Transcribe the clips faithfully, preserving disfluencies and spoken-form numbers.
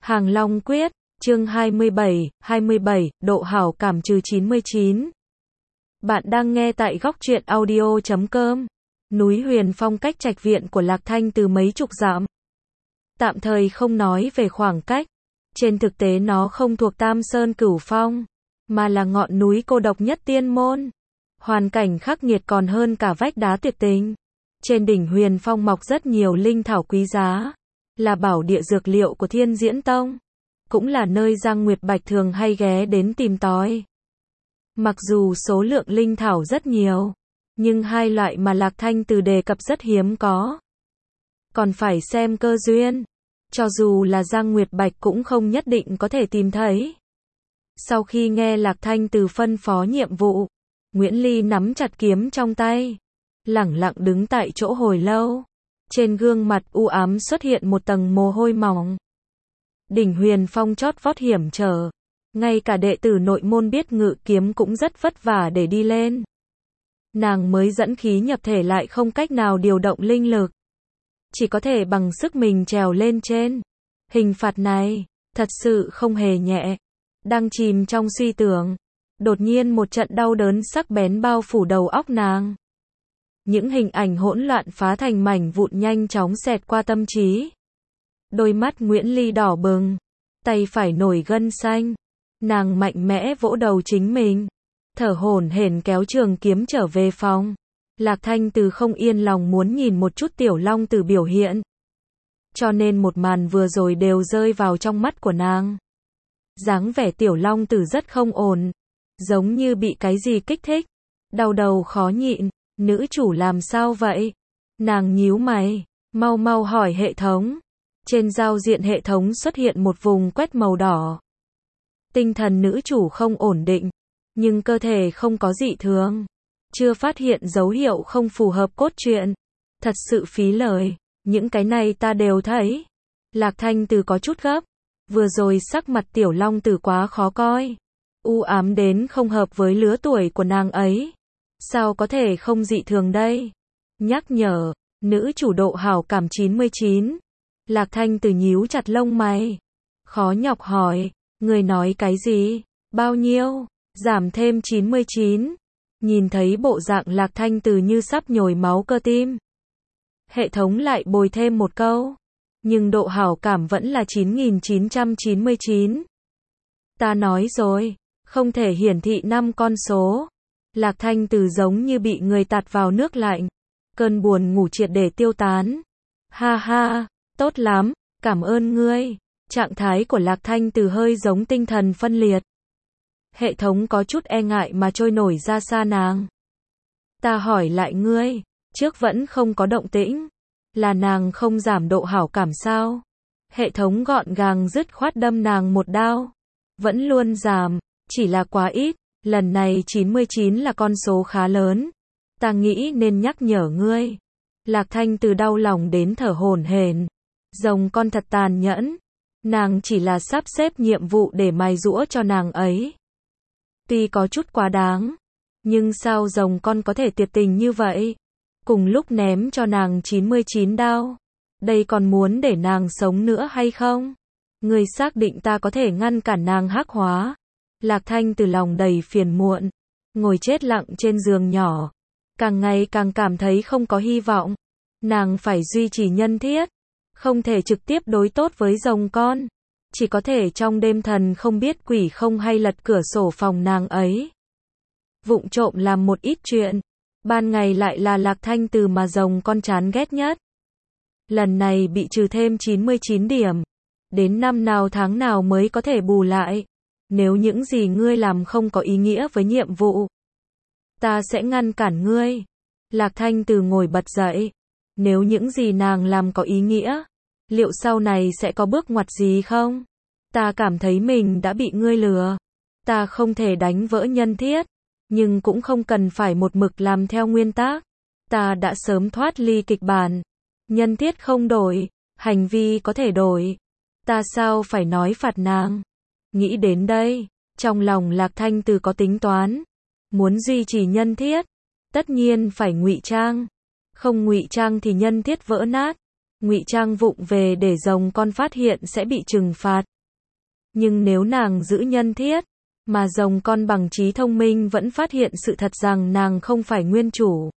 Hàng Long Quyết, chương hai mươi bảy, hai mươi bảy, độ hảo cảm trừ chín mươi chín. Bạn đang nghe tại góc truyện audio chấm com. Núi Huyền Phong cách trạch viện của Lạc Thanh từ mấy chục dặm. Tạm thời không nói về khoảng cách. Trên thực tế nó không thuộc Tam Sơn Cửu Phong, mà là ngọn núi cô độc nhất tiên môn. Hoàn cảnh khắc nghiệt còn hơn cả vách đá tuyệt tình. Trên đỉnh Huyền Phong mọc rất nhiều linh thảo quý giá, là bảo địa dược liệu của Thiên Diễn Tông, cũng là nơi Giang Nguyệt Bạch thường hay ghé đến tìm tòi. Mặc dù số lượng linh thảo rất nhiều, nhưng hai loại mà Lạc Thanh từ đề cập rất hiếm có. Còn phải xem cơ duyên, cho dù là Giang Nguyệt Bạch cũng không nhất định có thể tìm thấy. Sau khi nghe Lạc Thanh từ phân phó nhiệm vụ, Nguyễn Ly nắm chặt kiếm trong tay, lẳng lặng đứng tại chỗ hồi lâu. Trên gương mặt u ám xuất hiện một tầng mồ hôi mỏng. Đỉnh Huyền Phong chót vót hiểm trở, ngay cả đệ tử nội môn biết ngự kiếm cũng rất vất vả để đi lên. Nàng mới dẫn khí nhập thể lại không cách nào điều động linh lực, chỉ có thể bằng sức mình trèo lên trên. Hình phạt này thật sự không hề nhẹ. Đang chìm trong suy tưởng, đột nhiên một trận đau đớn sắc bén bao phủ đầu óc nàng. Những hình ảnh hỗn loạn phá thành mảnh vụn nhanh chóng xẹt qua tâm trí. Đôi mắt Nguyễn Ly đỏ bừng, tay phải nổi gân xanh. Nàng mạnh mẽ vỗ đầu chính mình, thở hổn hển kéo trường kiếm trở về phòng. Lạc Thanh từ không yên lòng muốn nhìn một chút Tiểu Long Tử biểu hiện, cho nên một màn vừa rồi đều rơi vào trong mắt của nàng. Dáng vẻ Tiểu Long Tử rất không ổn, giống như bị cái gì kích thích, đau đầu khó nhịn. Nữ chủ làm sao vậy? Nàng nhíu mày, mau mau hỏi hệ thống. Trên giao diện hệ thống xuất hiện một vùng quét màu đỏ. Tinh thần nữ chủ không ổn định, nhưng cơ thể không có dị thường. Chưa phát hiện dấu hiệu không phù hợp cốt truyện. Thật sự phí lời, những cái này ta đều thấy. Lạc Thanh từ có chút gấp. Vừa rồi sắc mặt Tiểu Long Tử quá khó coi, u ám đến không hợp với lứa tuổi của nàng ấy. Sao có thể không dị thường đây? Nhắc nhở, nữ chủ độ hảo cảm chín mươi chín. Lạc Thanh từ nhíu chặt lông mày, khó nhọc hỏi, người nói cái gì? Bao nhiêu? Giảm thêm chín mươi chín. Nhìn thấy bộ dạng Lạc Thanh từ như sắp nhồi máu cơ tim, hệ thống lại bồi thêm một câu, nhưng độ hảo cảm vẫn là chín nghìn chín trăm chín mươi chín. Ta nói rồi, không thể hiển thị năm con số. Lạc Thanh từ giống như bị người tạt vào nước lạnh, cơn buồn ngủ triệt để tiêu tán. Ha ha, tốt lắm, cảm ơn ngươi. Trạng thái của Lạc Thanh từ hơi giống tinh thần phân liệt. Hệ thống có chút e ngại mà trôi nổi ra xa nàng. Ta hỏi lại ngươi, trước vẫn không có động tĩnh, là nàng không giảm độ hảo cảm sao? Hệ thống gọn gàng dứt khoát đâm nàng một đao. Vẫn luôn giảm, chỉ là quá ít. Lần này chín mươi chín là con số khá lớn. Ta nghĩ nên nhắc nhở ngươi. Lạc Thanh từ đau lòng đến thở hổn hển. Rồng con thật tàn nhẫn. Nàng chỉ là sắp xếp nhiệm vụ để mài giũa cho nàng ấy. Tuy có chút quá đáng, nhưng sao rồng con có thể tuyệt tình như vậy? Cùng lúc ném cho nàng chín mươi chín đao. Đây còn muốn để nàng sống nữa hay không? Ngươi xác định ta có thể ngăn cản nàng hắc hóa? Lạc Thanh từ lòng đầy phiền muộn, ngồi chết lặng trên giường nhỏ, càng ngày càng cảm thấy không có hy vọng. Nàng phải duy trì nhân thiết, không thể trực tiếp đối tốt với rồng con, chỉ có thể trong đêm thần không biết quỷ không hay lật cửa sổ phòng nàng ấy, vụng trộm làm một ít chuyện. Ban ngày lại là Lạc Thanh từ mà rồng con chán ghét nhất. Lần này bị trừ thêm chín mươi chín điểm, đến năm nào tháng nào mới có thể bù lại? Nếu những gì ngươi làm không có ý nghĩa với nhiệm vụ, ta sẽ ngăn cản ngươi. Lạc Thanh từ ngồi bật dậy. Nếu những gì nàng làm có ý nghĩa, liệu sau này sẽ có bước ngoặt gì không? Ta cảm thấy mình đã bị ngươi lừa. Ta không thể đánh vỡ nhân thiết, nhưng cũng không cần phải một mực làm theo nguyên tắc. Ta đã sớm thoát ly kịch bản. Nhân thiết không đổi, hành vi có thể đổi. Ta sao phải nói phạt nàng? Nghĩ đến đây, trong lòng Lạc Thanh từ có tính toán. Muốn duy trì nhân thiết, tất nhiên phải ngụy trang. Không ngụy trang thì nhân thiết vỡ nát. Ngụy trang vụng về để rồng con phát hiện sẽ bị trừng phạt. Nhưng nếu nàng giữ nhân thiết, mà rồng con bằng trí thông minh vẫn phát hiện sự thật rằng nàng không phải nguyên chủ,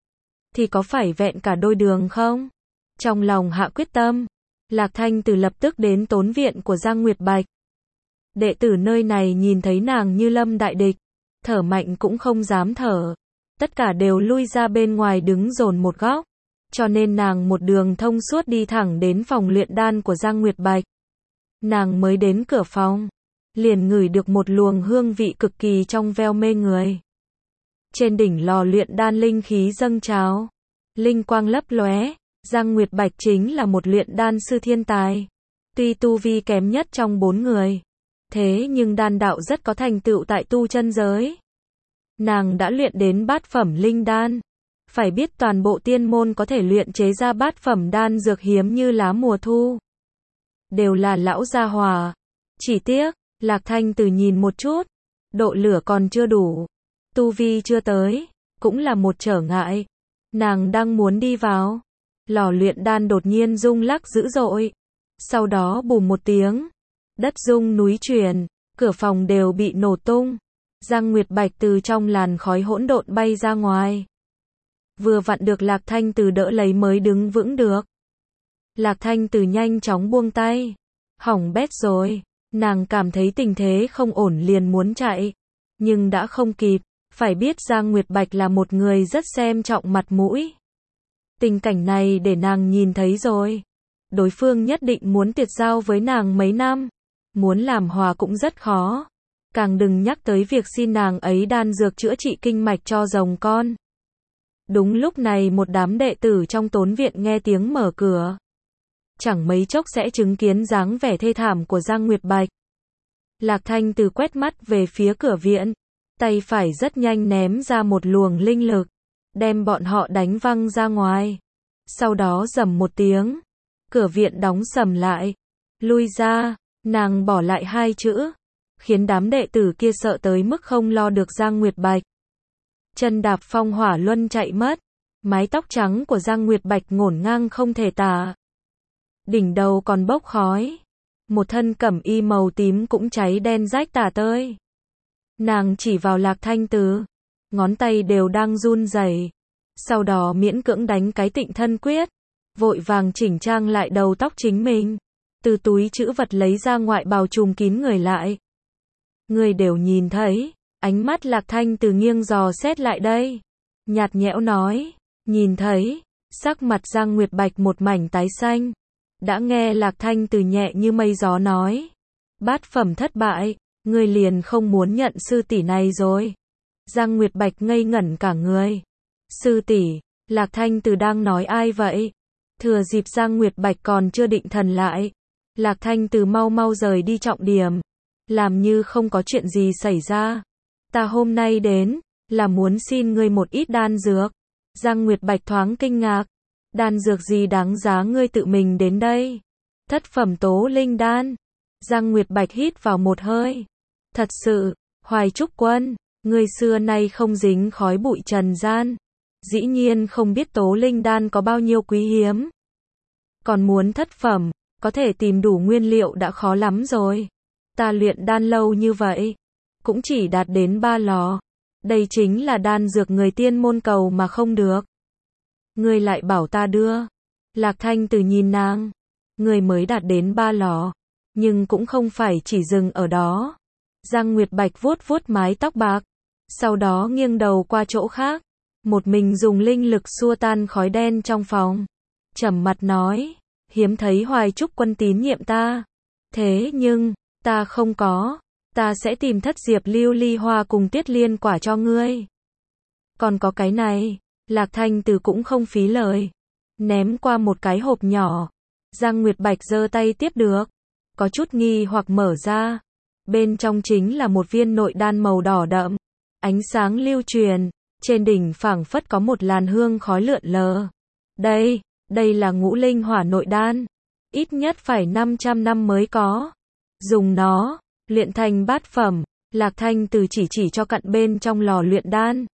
thì có phải vẹn cả đôi đường không? Trong lòng hạ quyết tâm, Lạc Thanh Từ lập tức đến tốn viện của Giang Nguyệt Bạch. Đệ tử nơi này nhìn thấy nàng như lâm đại địch, thở mạnh cũng không dám thở. Tất cả đều lui ra bên ngoài đứng dồn một góc. Cho nên nàng một đường thông suốt đi thẳng đến phòng luyện đan của Giang Nguyệt Bạch. Nàng mới đến cửa phòng, liền ngửi được một luồng hương vị cực kỳ trong veo mê người. Trên đỉnh lò luyện đan linh khí dâng trào, linh quang lấp lóe. Giang Nguyệt Bạch chính là một luyện đan sư thiên tài. Tuy tu vi kém nhất trong bốn người, thế nhưng đan đạo rất có thành tựu tại tu chân giới. Nàng đã luyện đến bát phẩm linh đan. Phải biết toàn bộ tiên môn có thể luyện chế ra bát phẩm đan dược hiếm như lá mùa thu, đều là lão gia hỏa. Chỉ tiếc, Lạc Thanh Từ nhìn một chút, độ lửa còn chưa đủ, tu vi chưa tới, cũng là một trở ngại. Nàng đang muốn đi vào, lò luyện đan đột nhiên rung lắc dữ dội. Sau đó bùm một tiếng, đất rung núi chuyển, cửa phòng đều bị nổ tung. Giang Nguyệt Bạch từ trong làn khói hỗn độn bay ra ngoài. Vừa vặn được Lạc Thanh Từ đỡ lấy mới đứng vững được. Lạc Thanh Từ nhanh chóng buông tay. Hỏng bét rồi. Nàng cảm thấy tình thế không ổn liền muốn chạy. Nhưng đã không kịp. Phải biết Giang Nguyệt Bạch là một người rất xem trọng mặt mũi. Tình cảnh này để nàng nhìn thấy rồi. Đối phương nhất định muốn tuyệt giao với nàng mấy năm. Muốn làm hòa cũng rất khó. Càng đừng nhắc tới việc xin nàng ấy đan dược chữa trị kinh mạch cho rồng con. Đúng lúc này một đám đệ tử trong tốn viện nghe tiếng mở cửa. Chẳng mấy chốc sẽ chứng kiến dáng vẻ thê thảm của Giang Nguyệt Bạch. Lạc Thanh Từ quét mắt về phía cửa viện, tay phải rất nhanh ném ra một luồng linh lực, đem bọn họ đánh văng ra ngoài. Sau đó rầm một tiếng, cửa viện đóng sầm lại. Lui ra, nàng bỏ lại hai chữ, khiến đám đệ tử kia sợ tới mức không lo được Giang Nguyệt Bạch. Chân đạp phong hỏa luân chạy mất, mái tóc trắng của Giang Nguyệt Bạch ngổn ngang không thể tả. Đỉnh đầu còn bốc khói, một thân cẩm y màu tím cũng cháy đen rách tả tơi. Nàng chỉ vào Lạc Thanh Từ, ngón tay đều đang run rẩy. Sau đó miễn cưỡng đánh cái tịnh thân quyết, vội vàng chỉnh trang lại đầu tóc chính mình, từ túi trữ vật lấy ra ngoại bào trùm kín người lại. Người đều nhìn thấy. Ánh mắt Lạc Thanh Từ nghiêng dò xét lại đây, nhạt nhẽo nói, nhìn thấy. Sắc mặt Giang Nguyệt Bạch một mảnh tái xanh. Đã nghe Lạc Thanh Từ nhẹ như mây gió nói, bát phẩm thất bại, ngươi liền không muốn nhận sư tỷ này rồi. Giang Nguyệt Bạch ngây ngẩn cả người. Sư tỷ? Lạc Thanh Từ đang nói ai vậy? Thừa dịp Giang Nguyệt Bạch còn chưa định thần lại, Lạc Thanh Từ mau mau rời đi trọng điểm, làm như không có chuyện gì xảy ra. Ta hôm nay đến, là muốn xin ngươi một ít đan dược. Giang Nguyệt Bạch thoáng kinh ngạc. Đan dược gì đáng giá ngươi tự mình đến đây? Thất phẩm tố linh đan. Giang Nguyệt Bạch hít vào một hơi. Thật sự, Hoài Trúc Quân, ngươi xưa nay không dính khói bụi trần gian. Dĩ nhiên không biết tố linh đan có bao nhiêu quý hiếm. Còn muốn thất phẩm, có thể tìm đủ nguyên liệu đã khó lắm rồi. Ta luyện đan lâu như vậy, cũng chỉ đạt đến ba lò. Đây chính là đan dược người tiên môn cầu mà không được. Ngươi lại bảo ta đưa. Lạc Thanh Từ nhìn nàng. Ngươi mới đạt đến ba lò, nhưng cũng không phải chỉ dừng ở đó. Giang Nguyệt Bạch vuốt vuốt mái tóc bạc, sau đó nghiêng đầu qua chỗ khác, một mình dùng linh lực xua tan khói đen trong phòng. Trầm mặt nói, hiếm thấy Hoài Trúc Quân tín nhiệm ta. Thế nhưng, ta không có. Ta sẽ tìm thất diệp lưu ly hoa cùng tiết liên quả cho ngươi. Còn có cái này. Lạc Thanh Từ cũng không phí lời, ném qua một cái hộp nhỏ. Giang Nguyệt Bạch giơ tay tiếp được, có chút nghi hoặc mở ra. Bên trong chính là một viên nội đan màu đỏ đậm, ánh sáng lưu truyền, trên đỉnh phảng phất có một làn hương khói lượn lờ. Đây, đây là ngũ linh hỏa nội đan, ít nhất phải năm trăm năm mới có. Dùng nó luyện thành bát phẩm. Lạc Thanh Từ chỉ chỉ cho cặn bên trong lò luyện đan.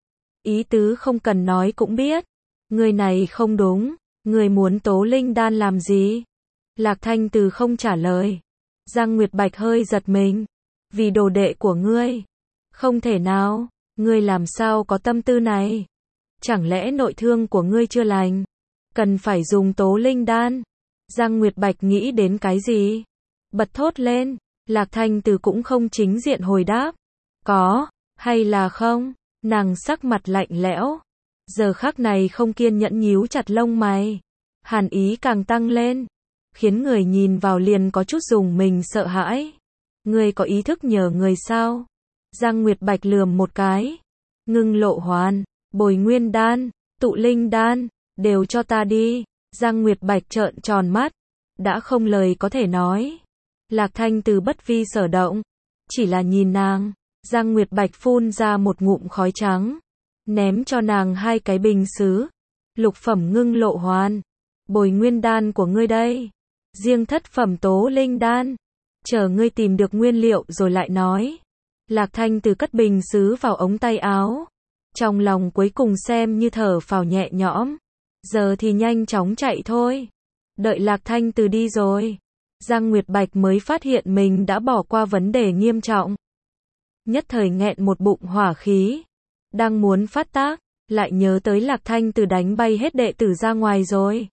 Ý tứ không cần nói cũng biết. Người này không đúng. Người muốn tố linh đan làm gì? Lạc Thanh Từ không trả lời. Giang Nguyệt Bạch hơi giật mình. Vì đồ đệ của ngươi. Không thể nào, ngươi làm sao có tâm tư này? Chẳng lẽ nội thương của ngươi chưa lành? Cần phải dùng tố linh đan? Giang Nguyệt Bạch nghĩ đến cái gì? Bật thốt lên. Lạc Thanh Từ cũng không chính diện hồi đáp. Có, hay là không? Nàng sắc mặt lạnh lẽo. Giờ khắc này không kiên nhẫn nhíu chặt lông mày. Hàn ý càng tăng lên. Khiến người nhìn vào liền có chút dùng mình sợ hãi. Ngươi có ý thức nhờ người sao? Giang Nguyệt Bạch lườm một cái. Ngưng lộ hoàn, bồi nguyên đan, tụ linh đan, đều cho ta đi. Giang Nguyệt Bạch trợn tròn mắt. Đã không lời có thể nói. Lạc Thanh Từ bất vi sở động. Chỉ là nhìn nàng. Giang Nguyệt Bạch phun ra một ngụm khói trắng. Ném cho nàng hai cái bình sứ. Lục phẩm ngưng lộ hoàn. Bồi nguyên đan của ngươi đây. Riêng thất phẩm tố linh đan. Chờ ngươi tìm được nguyên liệu rồi lại nói. Lạc Thanh Từ cất bình sứ vào ống tay áo. Trong lòng cuối cùng xem như thở phào nhẹ nhõm. Giờ thì nhanh chóng chạy thôi. Đợi Lạc Thanh Từ đi rồi. Giang Nguyệt Bạch mới phát hiện mình đã bỏ qua vấn đề nghiêm trọng. Nhất thời nghẹn một bụng hỏa khí. Đang muốn phát tác, lại nhớ tới Lạc Thanh Từ đánh bay hết đệ tử ra ngoài rồi.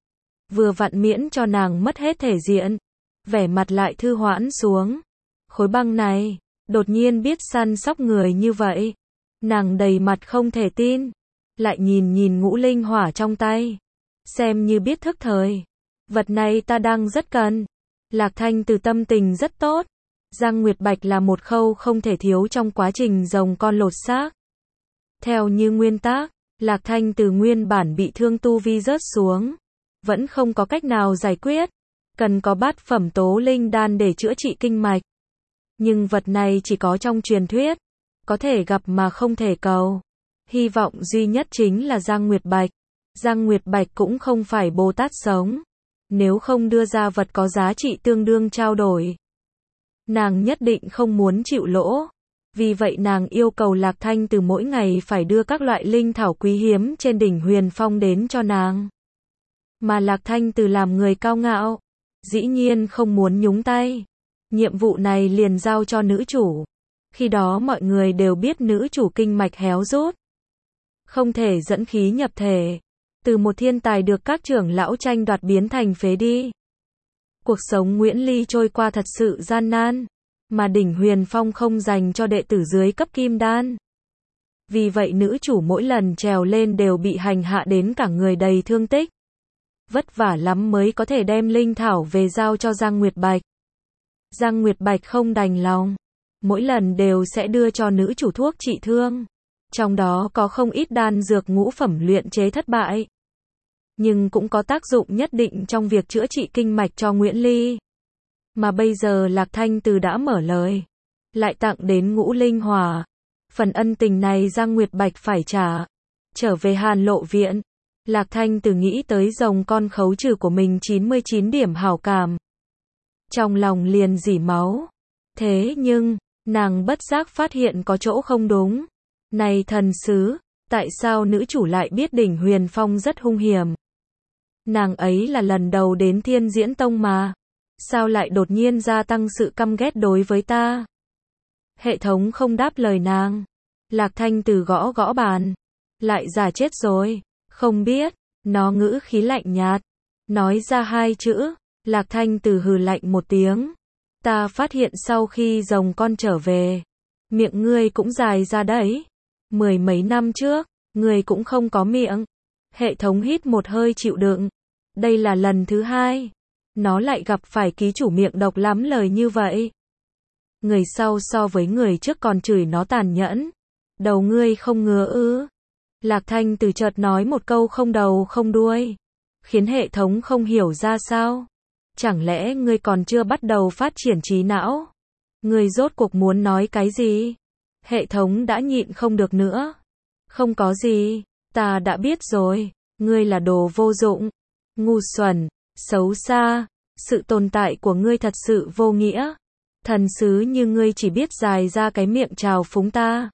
Vừa vặn miễn cho nàng mất hết thể diện. Vẻ mặt lại thư hoãn xuống. Khối băng này, đột nhiên biết săn sóc người như vậy. Nàng đầy mặt không thể tin. Lại nhìn nhìn ngũ linh hỏa trong tay. Xem như biết thức thời. Vật này ta đang rất cần. Lạc Thanh Từ tâm tình rất tốt. Giang Nguyệt Bạch là một khâu không thể thiếu trong quá trình rồng con lột xác. Theo như nguyên tắc, Lạc Thanh Từ nguyên bản bị thương tu vi rớt xuống. Vẫn không có cách nào giải quyết. Cần có bát phẩm tố linh đan để chữa trị kinh mạch. Nhưng vật này chỉ có trong truyền thuyết. Có thể gặp mà không thể cầu. Hy vọng duy nhất chính là Giang Nguyệt Bạch. Giang Nguyệt Bạch cũng không phải Bồ Tát sống. Nếu không đưa ra vật có giá trị tương đương trao đổi. Nàng nhất định không muốn chịu lỗ. Vì vậy nàng yêu cầu Lạc Thanh Từ mỗi ngày phải đưa các loại linh thảo quý hiếm trên đỉnh Huyền Phong đến cho nàng. Mà Lạc Thanh Từ làm người cao ngạo. Dĩ nhiên không muốn nhúng tay. Nhiệm vụ này liền giao cho nữ chủ. Khi đó mọi người đều biết nữ chủ kinh mạch héo rút. Không thể dẫn khí nhập thể. Từ một thiên tài được các trưởng lão tranh đoạt biến thành phế đi. Cuộc sống Nguyễn Ly trôi qua thật sự gian nan. Mà đỉnh Huyền Phong không dành cho đệ tử dưới cấp kim đan. Vì vậy nữ chủ mỗi lần trèo lên đều bị hành hạ đến cả người đầy thương tích. Vất vả lắm mới có thể đem linh thảo về giao cho Giang Nguyệt Bạch. Giang Nguyệt Bạch không đành lòng. Mỗi lần đều sẽ đưa cho nữ chủ thuốc trị thương. Trong đó có không ít đan dược ngũ phẩm luyện chế thất bại. Nhưng cũng có tác dụng nhất định trong việc chữa trị kinh mạch cho Nguyễn Ly. Mà bây giờ Lạc Thanh Từ đã mở lời. Lại tặng đến ngũ linh hỏa. Phần ân tình này Giang Nguyệt Bạch phải trả. Trở về Hàn Lộ Viện. Lạc Thanh Từ nghĩ tới rồng con khấu trừ của mình chín mươi chín điểm hảo cảm. Trong lòng liền rỉ máu. Thế nhưng, nàng bất giác phát hiện có chỗ không đúng. Này thần sứ, tại sao nữ chủ lại biết đỉnh Huyền Phong rất hung hiểm? Nàng ấy là lần đầu đến Thiên Diễn Tông mà. Sao lại đột nhiên gia tăng sự căm ghét đối với ta? Hệ thống không đáp lời nàng. Lạc Thanh Từ gõ gõ bàn. Lại giả chết rồi. Không biết. Nó ngữ khí lạnh nhạt. Nói ra hai chữ. Lạc Thanh Từ hừ lạnh một tiếng. Ta phát hiện sau khi rồng con trở về. Miệng ngươi cũng dài ra đấy. Mười mấy năm trước. Ngươi cũng không có miệng. Hệ thống hít một hơi chịu đựng. Đây là lần thứ hai. Nó lại gặp phải ký chủ miệng độc lắm lời như vậy. Người sau so với người trước còn chửi nó tàn nhẫn. Đầu ngươi không ngứa ư? Lạc Thanh Từ chợt nói một câu không đầu không đuôi. Khiến hệ thống không hiểu ra sao. Chẳng lẽ ngươi còn chưa bắt đầu phát triển trí não? Ngươi rốt cuộc muốn nói cái gì? Hệ thống đã nhịn không được nữa. Không có gì. Ta đã biết rồi. Ngươi là đồ vô dụng. Ngu xuẩn. Xấu xa. Sự tồn tại của ngươi thật sự vô nghĩa. Thần sứ như ngươi chỉ biết dài ra cái miệng trào phúng ta.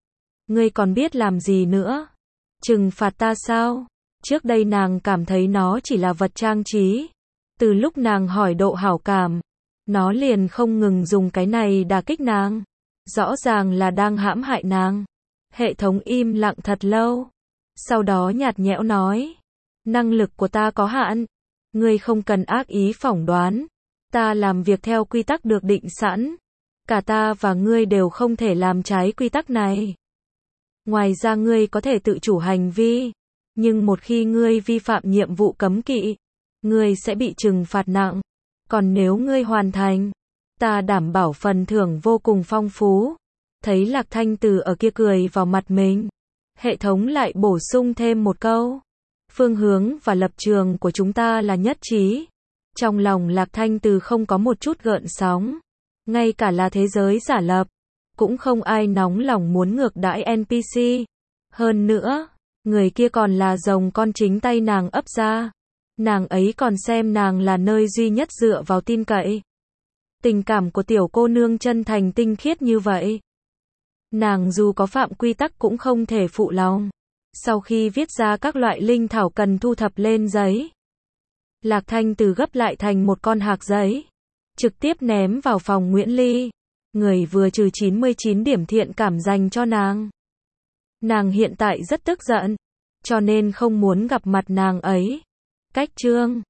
Ngươi còn biết làm gì nữa? Trừng phạt ta sao? Trước đây nàng cảm thấy nó chỉ là vật trang trí. Từ lúc nàng hỏi độ hảo cảm, Nó liền không ngừng dùng cái này đả kích nàng. Rõ ràng là đang hãm hại nàng. Hệ thống im lặng thật lâu. Sau đó nhạt nhẽo nói. Năng lực của ta có hạn. Ngươi không cần ác ý phỏng đoán. Ta làm việc theo quy tắc được định sẵn. Cả ta và ngươi đều không thể làm trái quy tắc này. Ngoài ra ngươi có thể tự chủ hành vi. Nhưng một khi ngươi vi phạm nhiệm vụ cấm kỵ, ngươi sẽ bị trừng phạt nặng. Còn nếu ngươi hoàn thành, ta đảm bảo phần thưởng vô cùng phong phú. Thấy Lạc Thanh Từ ở kia cười vào mặt mình. Hệ thống lại bổ sung thêm một câu. Phương hướng và lập trường của chúng ta là nhất trí. Trong lòng Lạc Thanh Từ không có một chút gợn sóng. Ngay cả là thế giới giả lập, cũng không ai nóng lòng muốn ngược đãi en pê xê. Hơn nữa, người kia còn là rồng con chính tay nàng ấp ra. Nàng ấy còn xem nàng là nơi duy nhất dựa vào tin cậy. Tình cảm của tiểu cô nương chân thành tinh khiết như vậy. Nàng dù có phạm quy tắc cũng không thể phụ lòng. Sau khi viết ra các loại linh thảo cần thu thập lên giấy, Lạc Thanh Từ gấp lại thành một con hạc giấy, trực tiếp ném vào phòng Nguyễn Ly. Người vừa trừ chín mươi chín điểm thiện cảm dành cho nàng. Nàng hiện tại rất tức giận, cho nên không muốn gặp mặt nàng ấy. Cách chương